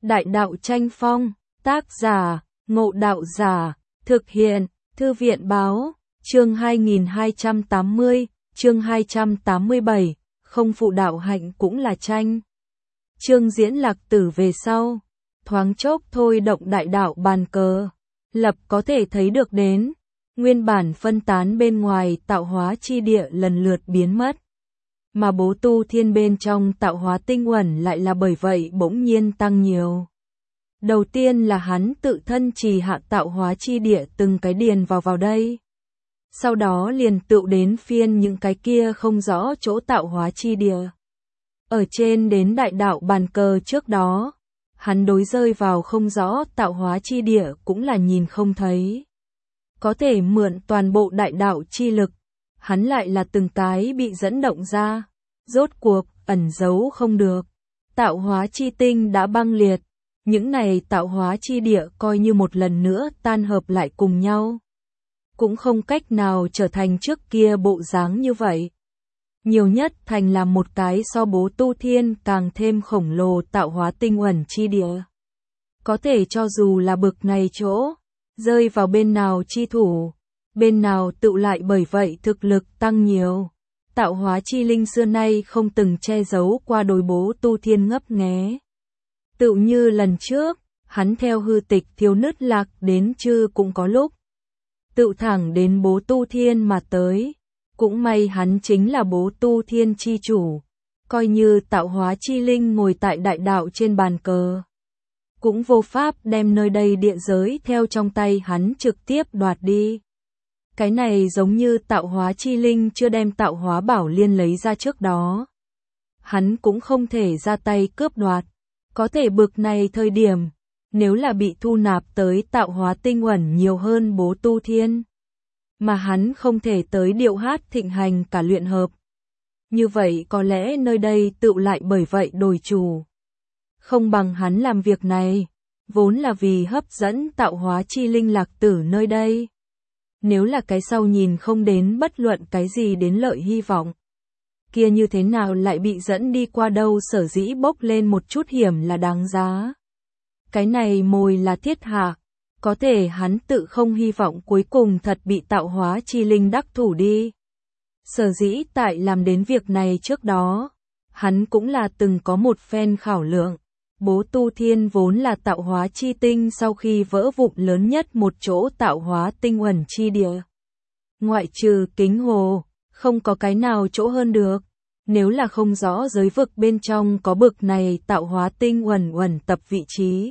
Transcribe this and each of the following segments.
Đại đạo tranh phong, tác giả, Ngộ Đạo Giả, thực hiện, Thư viện báo, chương 2280, chương 287, không phụ đạo hạnh cũng là tranh. Chương Diễn Lạc Tử về sau, thoáng chốc thôi động đại đạo bàn cờ, lập có thể thấy được đến, nguyên bản phân tán bên ngoài tạo hóa chi địa lần lượt biến mất. Mà bố tu thiên bên trong tạo hóa tinh uẩn lại là bởi vậy bỗng nhiên tăng nhiều. Đầu tiên là hắn tự thân trì hạ tạo hóa chi địa từng cái điền vào đây. Sau đó liền tựu đến phiên những cái kia không rõ chỗ tạo hóa chi địa. Ở trên đến đại đạo bàn cờ trước đó, hắn đối rơi vào không rõ tạo hóa chi địa cũng là nhìn không thấy. Có thể mượn toàn bộ đại đạo chi lực, hắn lại là từng cái bị dẫn động ra, rốt cuộc ẩn giấu không được. Tạo hóa chi tinh đã băng liệt, những này tạo hóa chi địa coi như một lần nữa tan hợp lại cùng nhau. Cũng không cách nào trở thành trước kia bộ dáng như vậy. Nhiều nhất thành là một cái so bố tu thiên càng thêm khổng lồ tạo hóa tinh uẩn chi địa. Có thể cho dù là bực này chỗ, rơi vào bên nào chi thủ, bên nào tựu lại bởi vậy thực lực tăng nhiều. Tạo hóa chi linh xưa nay không từng che giấu qua đối bố tu thiên ngấp nghé. Tựu như lần trước, hắn theo hư tịch thiếu nứt lạc đến chư cũng có lúc. Tựu thẳng đến bố tu thiên mà tới. Cũng may hắn chính là bố tu thiên chi chủ. Coi như tạo hóa chi linh ngồi tại đại đạo trên bàn cờ. Cũng vô pháp đem nơi đây địa giới theo trong tay hắn trực tiếp đoạt đi. Cái này giống như tạo hóa chi linh chưa đem tạo hóa bảo liên lấy ra trước đó. Hắn cũng không thể ra tay cướp đoạt. Có thể bực này thời điểm, nếu là bị thu nạp tới tạo hóa tinh uẩn nhiều hơn bố tu thiên. Mà hắn không thể tới điệu hát thịnh hành cả luyện hợp. Như vậy có lẽ nơi đây tựu lại bởi vậy đổi chủ. Không bằng hắn làm việc này, vốn là vì hấp dẫn tạo hóa chi linh lạc tử nơi đây. Nếu là cái sau nhìn không đến bất luận cái gì đến lợi hy vọng. Kia như thế nào lại bị dẫn đi qua đâu, sở dĩ bốc lên một chút hiểm là đáng giá. Cái này mồi là thiết hạ. Có thể hắn tự không hy vọng cuối cùng thật bị tạo hóa chi linh đắc thủ đi. Sở dĩ tại làm đến việc này trước đó, hắn cũng là từng có một phen khảo lượng. Bố tu thiên vốn là tạo hóa chi tinh sau khi vỡ vụn lớn nhất một chỗ tạo hóa tinh uẩn chi địa. Ngoại trừ Kính Hồ, không có cái nào chỗ hơn được. Nếu là không rõ giới vực bên trong có bực này tạo hóa tinh uẩn tập vị trí.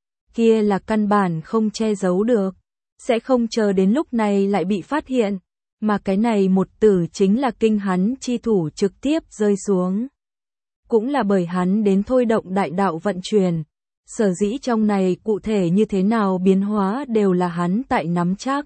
Kia là căn bản không che giấu được, sẽ không chờ đến lúc này lại bị phát hiện, mà cái này một tử chính là kinh hắn chi thủ trực tiếp rơi xuống. Cũng là bởi hắn đến thôi động đại đạo vận chuyển, sở dĩ trong này cụ thể như thế nào biến hóa đều là hắn tại nắm chắc.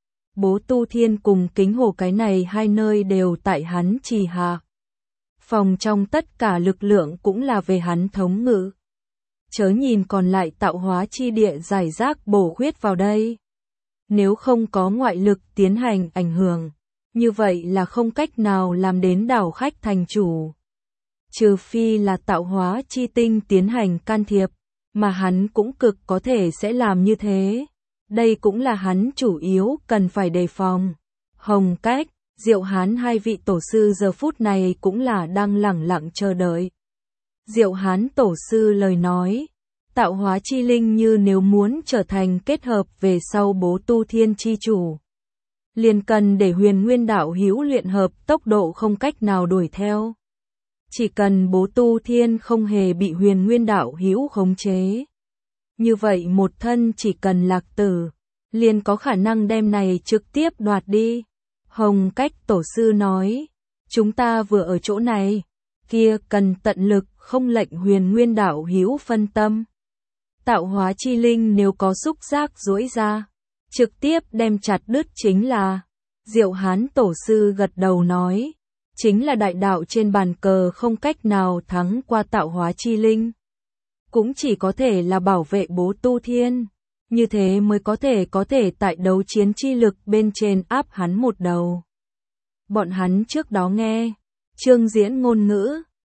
Bố tu thiên cùng Kính Hồ cái này hai nơi đều tại hắn trì hạ. Phòng trong tất cả lực lượng cũng là về hắn thống ngự. Chớ nhìn còn lại tạo hóa chi địa giải rác bổ khuyết vào đây. Nếu không có ngoại lực tiến hành ảnh hưởng, như vậy là không cách nào làm đến đảo khách thành chủ. Trừ phi là tạo hóa chi tinh tiến hành can thiệp, mà hắn cũng cực có thể sẽ làm như thế. Đây cũng là hắn chủ yếu cần phải đề phòng. Hồng Cách, Diệu Hán hai vị tổ sư giờ phút này cũng là đang lẳng lặng chờ đợi. Diệu Hán tổ sư lời nói, tạo hóa chi linh như nếu muốn trở thành kết hợp về sau bố tu thiên chi chủ. Liền cần để huyền nguyên đạo hữu luyện hợp tốc độ không cách nào đuổi theo. Chỉ cần bố tu thiên không hề bị huyền nguyên đạo hữu khống chế. Như vậy một thân chỉ cần lạc tử, liền có khả năng đem này trực tiếp đoạt đi. Hồng Cách tổ sư nói, chúng ta vừa ở chỗ này, kia cần tận lực không lệnh huyền nguyên đạo hữu phân tâm. Tạo hóa chi linh nếu có xúc giác duỗi ra, trực tiếp đem chặt đứt chính là. Diệu Hán tổ sư gật đầu nói, chính là đại đạo trên bàn cờ không cách nào thắng qua tạo hóa chi linh. Cũng chỉ có thể là bảo vệ bố tu thiên, như thế mới có thể tại đấu chiến chi lực bên trên áp hắn một đầu. Bọn hắn trước đó nghe, Chương Diễn ngôn ngữ,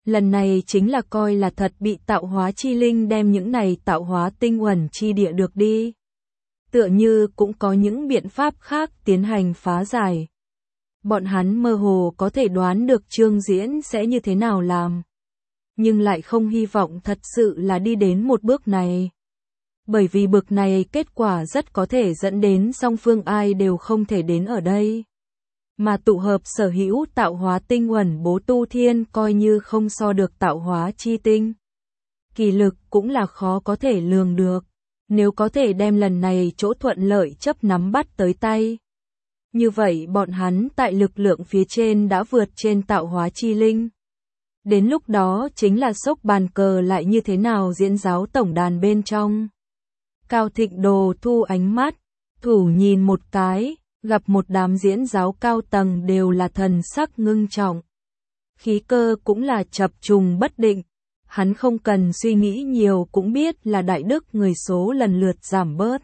Lần này chính là coi là thật bị tạo hóa chi linh đem những này tạo hóa tinh uẩn chi địa được đi. Tựa như cũng có những biện pháp khác tiến hành phá giải. Bọn hắn mơ hồ có thể đoán được Trương Diễn sẽ như thế nào làm. Nhưng lại không hy vọng thật sự là đi đến một bước này. Bởi vì bực này kết quả rất có thể dẫn đến song phương ai đều không thể đến ở đây. Mà tụ hợp sở hữu tạo hóa tinh uẩn bố tu thiên coi như không so được tạo hóa chi tinh. Kỳ lực cũng là khó có thể lường được. Nếu có thể đem lần này chỗ thuận lợi chấp nắm bắt tới tay. Như vậy bọn hắn tại lực lượng phía trên đã vượt trên tạo hóa chi linh. Đến lúc đó chính là sốc bàn cờ lại như thế nào diễn giáo tổng đàn bên trong. Cao Thịnh Đồ thu ánh mắt, thủ nhìn một cái, gặp một đám diễn giáo cao tầng đều là thần sắc ngưng trọng. Khí cơ cũng là chập trùng bất định. Hắn không cần suy nghĩ nhiều cũng biết là đại đức người số lần lượt giảm bớt.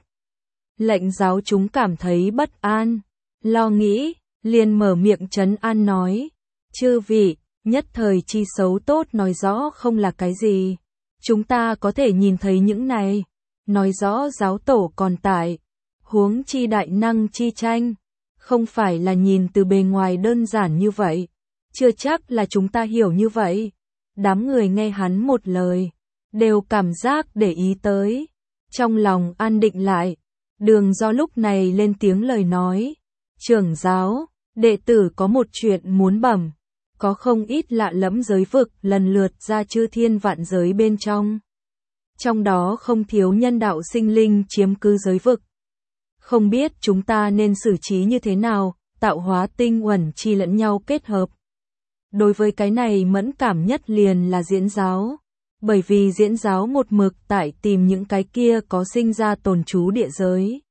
Lệnh giáo chúng cảm thấy bất an, lo nghĩ, liền mở miệng trấn an nói. Chư vị, nhất thời chi xấu tốt nói rõ không là cái gì. Chúng ta có thể nhìn thấy những này, nói rõ giáo tổ còn tại. Huống chi đại năng chi tranh, không phải là nhìn từ bề ngoài đơn giản như vậy. Chưa chắc là chúng ta hiểu như vậy. Đám người nghe hắn một lời, đều cảm giác để ý tới. Trong lòng an định lại, Đường Do lúc này lên tiếng lời nói. Trưởng giáo, đệ tử có một chuyện muốn bẩm. Có không ít lạ lẫm giới vực lần lượt ra chư thiên vạn giới bên trong. Trong đó không thiếu nhân đạo sinh linh chiếm cứ giới vực. Không biết chúng ta nên xử trí như thế nào, tạo hóa tinh uẩn chi lẫn nhau kết hợp. Đối với cái này mẫn cảm nhất liền là diễn giáo. Bởi vì diễn giáo một mực tại tìm những cái kia có sinh ra tồn trú địa giới.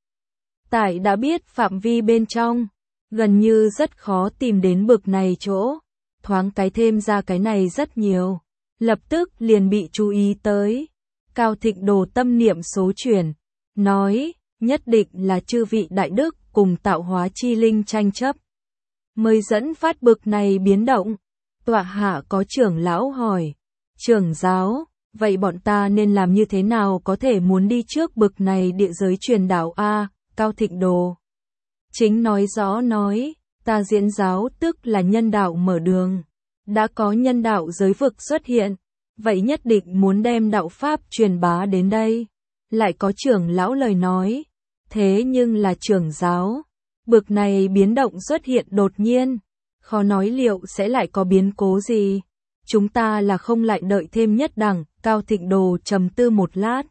Tại đã biết phạm vi bên trong, gần như rất khó tìm đến bực này chỗ. Thoáng cái thêm ra cái này rất nhiều. Lập tức liền bị chú ý tới. Cao Thịnh Đồ tâm niệm số chuyển. Nói, nhất định là chư vị đại đức cùng tạo hóa chi linh tranh chấp. Mới dẫn phát bực này biến động. Tọa hạ có trưởng lão hỏi. Trưởng giáo, vậy bọn ta nên làm như thế nào có thể muốn đi trước bực này địa giới truyền đạo a? Cao Thịnh Đồ chính nói rõ nói, ta diễn giáo tức là nhân đạo mở đường. Đã có nhân đạo giới vực xuất hiện, vậy nhất định muốn đem đạo pháp truyền bá đến đây. Lại có trưởng lão lời nói, thế nhưng là trưởng giáo, bực này biến động xuất hiện đột nhiên, khó nói liệu sẽ lại có biến cố gì. Chúng ta là không lại đợi thêm nhất đẳng. Cao Thịnh Đồ trầm tư một lát,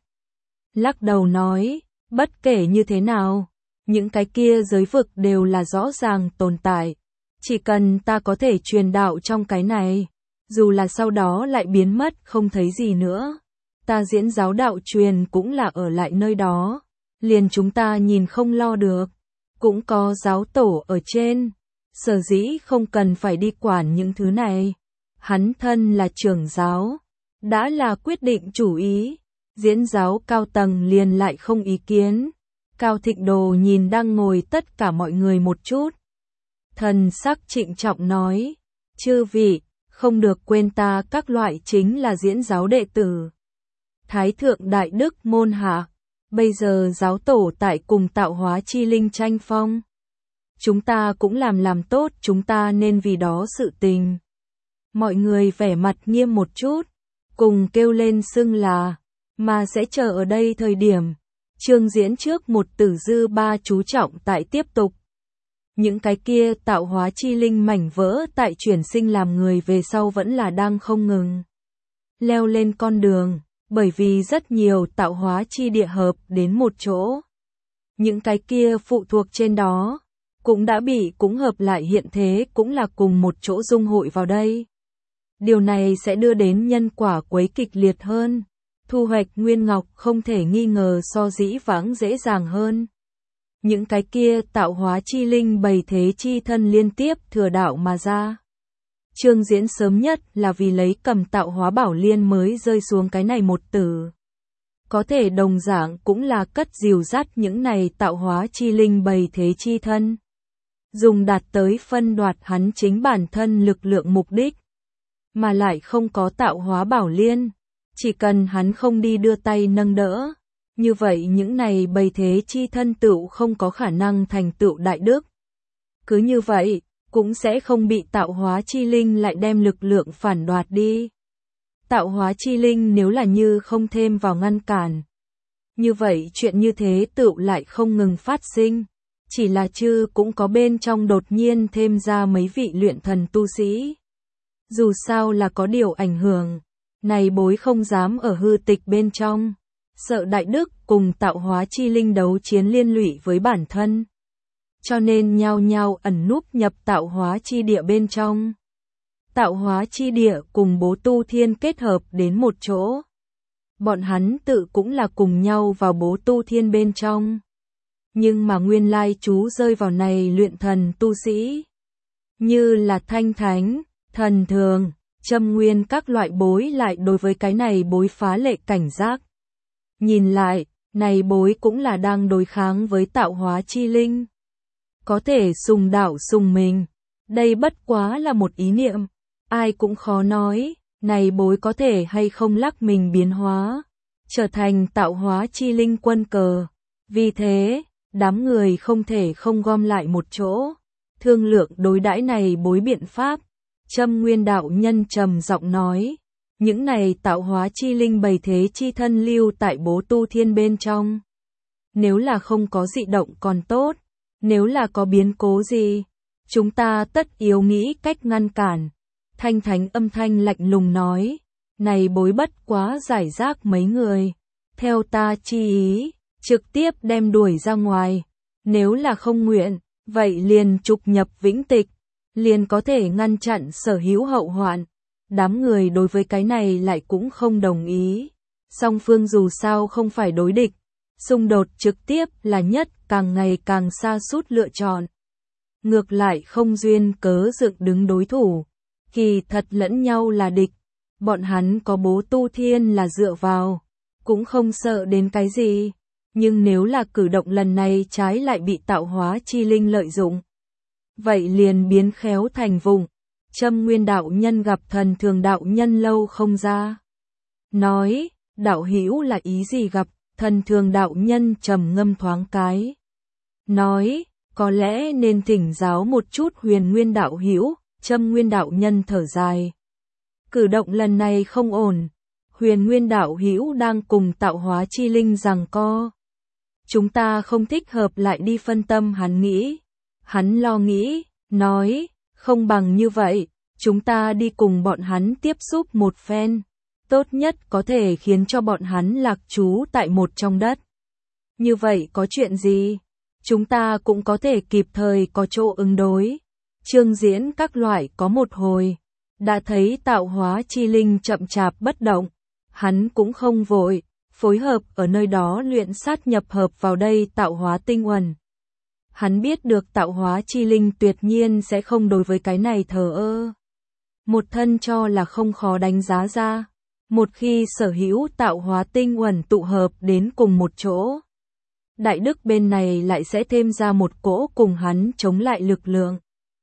lắc đầu nói, bất kể như thế nào, những cái kia giới vực đều là rõ ràng tồn tại. Chỉ cần ta có thể truyền đạo trong cái này, dù là sau đó lại biến mất không thấy gì nữa, ta diễn giáo đạo truyền cũng là ở lại nơi đó. Liền chúng ta nhìn không lo được, cũng có giáo tổ ở trên, sở dĩ không cần phải đi quản những thứ này. Hắn thân là trưởng giáo, đã là quyết định chủ ý, diễn giáo cao tầng liền lại không ý kiến. Cao Thịnh Đồ nhìn đang ngồi tất cả mọi người một chút. Thần sắc trịnh trọng nói, chư vị, không được quên ta các loại chính là diễn giáo đệ tử. Thái thượng đại đức môn hạ, bây giờ giáo tổ tại cùng tạo hóa chi linh tranh phong. Chúng ta cũng làm tốt chúng ta nên vì đó sự tình. Mọi người vẻ mặt nghiêm một chút, cùng kêu lên xưng là, mà sẽ chờ ở đây thời điểm. Chương diễn trước một tử dư ba chú trọng tại tiếp tục. Những cái kia tạo hóa chi linh mảnh vỡ tại chuyển sinh làm người về sau vẫn là đang không ngừng leo lên con đường, bởi vì rất nhiều tạo hóa chi địa hợp đến một chỗ. Những cái kia phụ thuộc trên đó, cũng đã bị cũng hợp lại hiện thế cũng là cùng một chỗ dung hội vào đây. Điều này sẽ đưa đến nhân quả quấy kịch liệt hơn. Thu hoạch nguyên ngọc không thể nghi ngờ so dĩ vãng dễ dàng hơn. Những cái kia tạo hóa chi linh bày thế chi thân liên tiếp thừa đạo mà ra. Chương diễn sớm nhất là vì lấy cầm tạo hóa bảo liên mới rơi xuống cái này một tử. Có thể đồng dạng cũng là cất dìu dắt những này tạo hóa chi linh bày thế chi thân. Dùng đạt tới phân đoạt hắn chính bản thân lực lượng mục đích. mà lại không có tạo hóa bảo liên. Chỉ cần hắn không đi đưa tay nâng đỡ, như vậy những này bầy thế chi thân tựu không có khả năng thành tựu đại đức. Cứ như vậy, cũng sẽ không bị tạo hóa chi linh lại đem lực lượng phản đoạt đi. Tạo hóa chi linh nếu là như không thêm vào ngăn cản, như vậy chuyện như thế tựu lại không ngừng phát sinh. Chỉ là chư cũng có bên trong đột nhiên thêm ra mấy vị luyện thần tu sĩ. Dù sao là có điều ảnh hưởng, này bối không dám ở hư tịch bên trong, sợ đại đức cùng tạo hóa chi linh đấu chiến liên lụy với bản thân. Cho nên nhao nhao ẩn núp nhập tạo hóa chi địa bên trong. Tạo hóa chi địa cùng Bố Tu Thiên kết hợp đến một chỗ. Bọn hắn tự cũng là cùng nhau vào Bố Tu Thiên bên trong. Nhưng mà nguyên lai chú rơi vào này luyện thần tu sĩ. Như là thanh thánh, thần thường, châm nguyên các loại bối lại đối với cái này bối phá lệ cảnh giác. Nhìn lại, này bối cũng là đang đối kháng với tạo hóa chi linh. Có thể sùng đạo sùng mình, đây bất quá là một ý niệm, ai cũng khó nói, này bối có thể hay không lắc mình biến hóa, trở thành tạo hóa chi linh quân cờ. Vì thế, đám người không thể không gom lại một chỗ, thương lượng đối đãi này bối biện pháp. Châm Nguyên đạo nhân trầm giọng nói, những này tạo hóa chi linh bầy thế chi thân lưu tại Bố Tu Thiên bên trong. Nếu là không có dị động còn tốt, nếu là có biến cố gì, chúng ta tất yếu nghĩ cách ngăn cản. Thanh thánh âm thanh lạnh lùng nói, này bối bất quá giải rác mấy người, theo ta chi ý, trực tiếp đem đuổi ra ngoài. Nếu là không nguyện, vậy liền trục nhập vĩnh tịch, liền có thể ngăn chặn sở hữu hậu hoạn. Đám người đối với cái này lại cũng không đồng ý. Song phương dù sao không phải đối địch, xung đột trực tiếp là nhất càng ngày càng xa sút lựa chọn. Ngược lại không duyên cớ dựng đứng đối thủ, kỳ thật lẫn nhau là địch. Bọn hắn có Bố Tu Thiên là dựa vào, cũng không sợ đến cái gì. Nhưng nếu là cử động lần này trái lại bị tạo hóa chi linh lợi dụng, vậy liền biến khéo thành vùng. Châm Nguyên đạo nhân gặp thần thường đạo nhân lâu không ra. Nói, đạo hữu là ý gì gặp, thần thường đạo nhân trầm ngâm thoáng cái. Nói, có lẽ nên thỉnh giáo một chút Huyền Nguyên đạo hữu. Châm Nguyên đạo nhân thở dài. Cử động lần này không ổn. Huyền Nguyên đạo hữu đang cùng tạo hóa chi linh giằng co. Chúng ta không thích hợp lại đi phân tâm hắn nghĩ. Hắn lo nghĩ, nói, không bằng như vậy, chúng ta đi cùng bọn hắn tiếp xúc một phen. Tốt nhất có thể khiến cho bọn hắn lạc trú tại một trong đất. Như vậy có chuyện gì? Chúng ta cũng có thể kịp thời có chỗ ứng đối. Chương diễn các loại có một hồi, đã thấy tạo hóa chi linh chậm chạp bất động. Hắn cũng không vội, phối hợp ở nơi đó luyện sát nhập hợp vào đây tạo hóa tinh uẩn. Hắn biết được tạo hóa chi linh tuyệt nhiên sẽ không đối với cái này thờ ơ. Một thân cho là không khó đánh giá ra. Một khi sở hữu tạo hóa tinh uẩn tụ hợp đến cùng một chỗ, đại đức bên này lại sẽ thêm ra một cỗ cùng hắn chống lại lực lượng.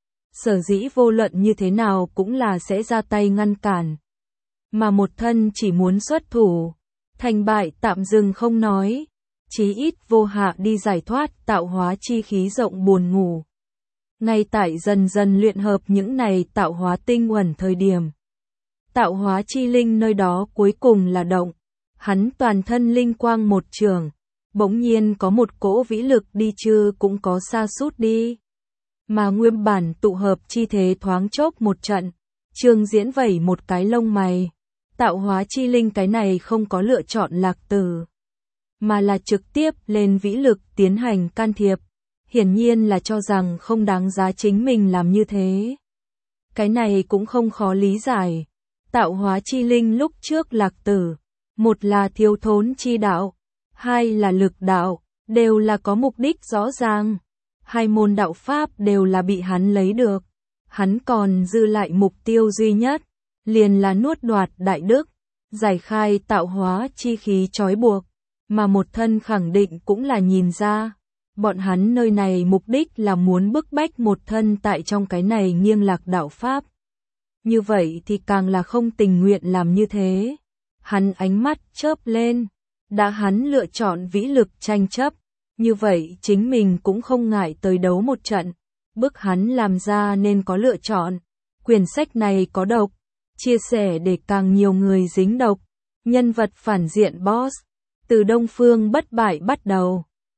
Sở dĩ vô luận như thế nào cũng là sẽ ra tay ngăn cản. Mà một thân chỉ muốn xuất thủ, thành bại tạm dừng không nói, chí ít vô hạ đi giải thoát tạo hóa chi khí rộng buồn ngủ. Ngay tại dần dần luyện hợp những này tạo hóa tinh uẩn thời điểm, tạo hóa chi linh nơi đó cuối cùng là động, hắn toàn thân linh quang một trường, bỗng nhiên có một cỗ vĩ lực đi chưa cũng có xa sút đi. Mà nguyên bản tụ hợp chi thế thoáng chốc một trận, Trương Diễn vẩy một cái lông mày. Tạo hóa chi linh cái này không có lựa chọn lạc tử, mà là trực tiếp lên vĩ lực tiến hành can thiệp. Hiển nhiên là cho rằng không đáng giá chính mình làm như thế. Cái này cũng không khó lý giải. Tạo hóa chi linh lúc trước lạc tử, một là thiếu thốn chi đạo, hai là lực đạo, đều là có mục đích rõ ràng. Hai môn đạo pháp đều là bị hắn lấy được. Hắn còn dư lại mục tiêu duy nhất, liền là nuốt đoạt đại đức, giải khai tạo hóa chi khí trói buộc. Mà một thân khẳng định cũng là nhìn ra, bọn hắn nơi này mục đích là muốn bức bách một thân tại trong cái này nghiêng lạc đạo pháp. như vậy thì càng là không tình nguyện làm như thế. Hắn ánh mắt chớp lên, đã hắn lựa chọn vĩ lực tranh chấp, như vậy chính mình cũng không ngại tới đấu một trận, bức hắn làm ra nên có lựa chọn. Quyển sách này có độc, chia sẻ để càng nhiều người dính độc. Nhân vật phản diện boss, từ Đông Phương bất bại bắt đầu.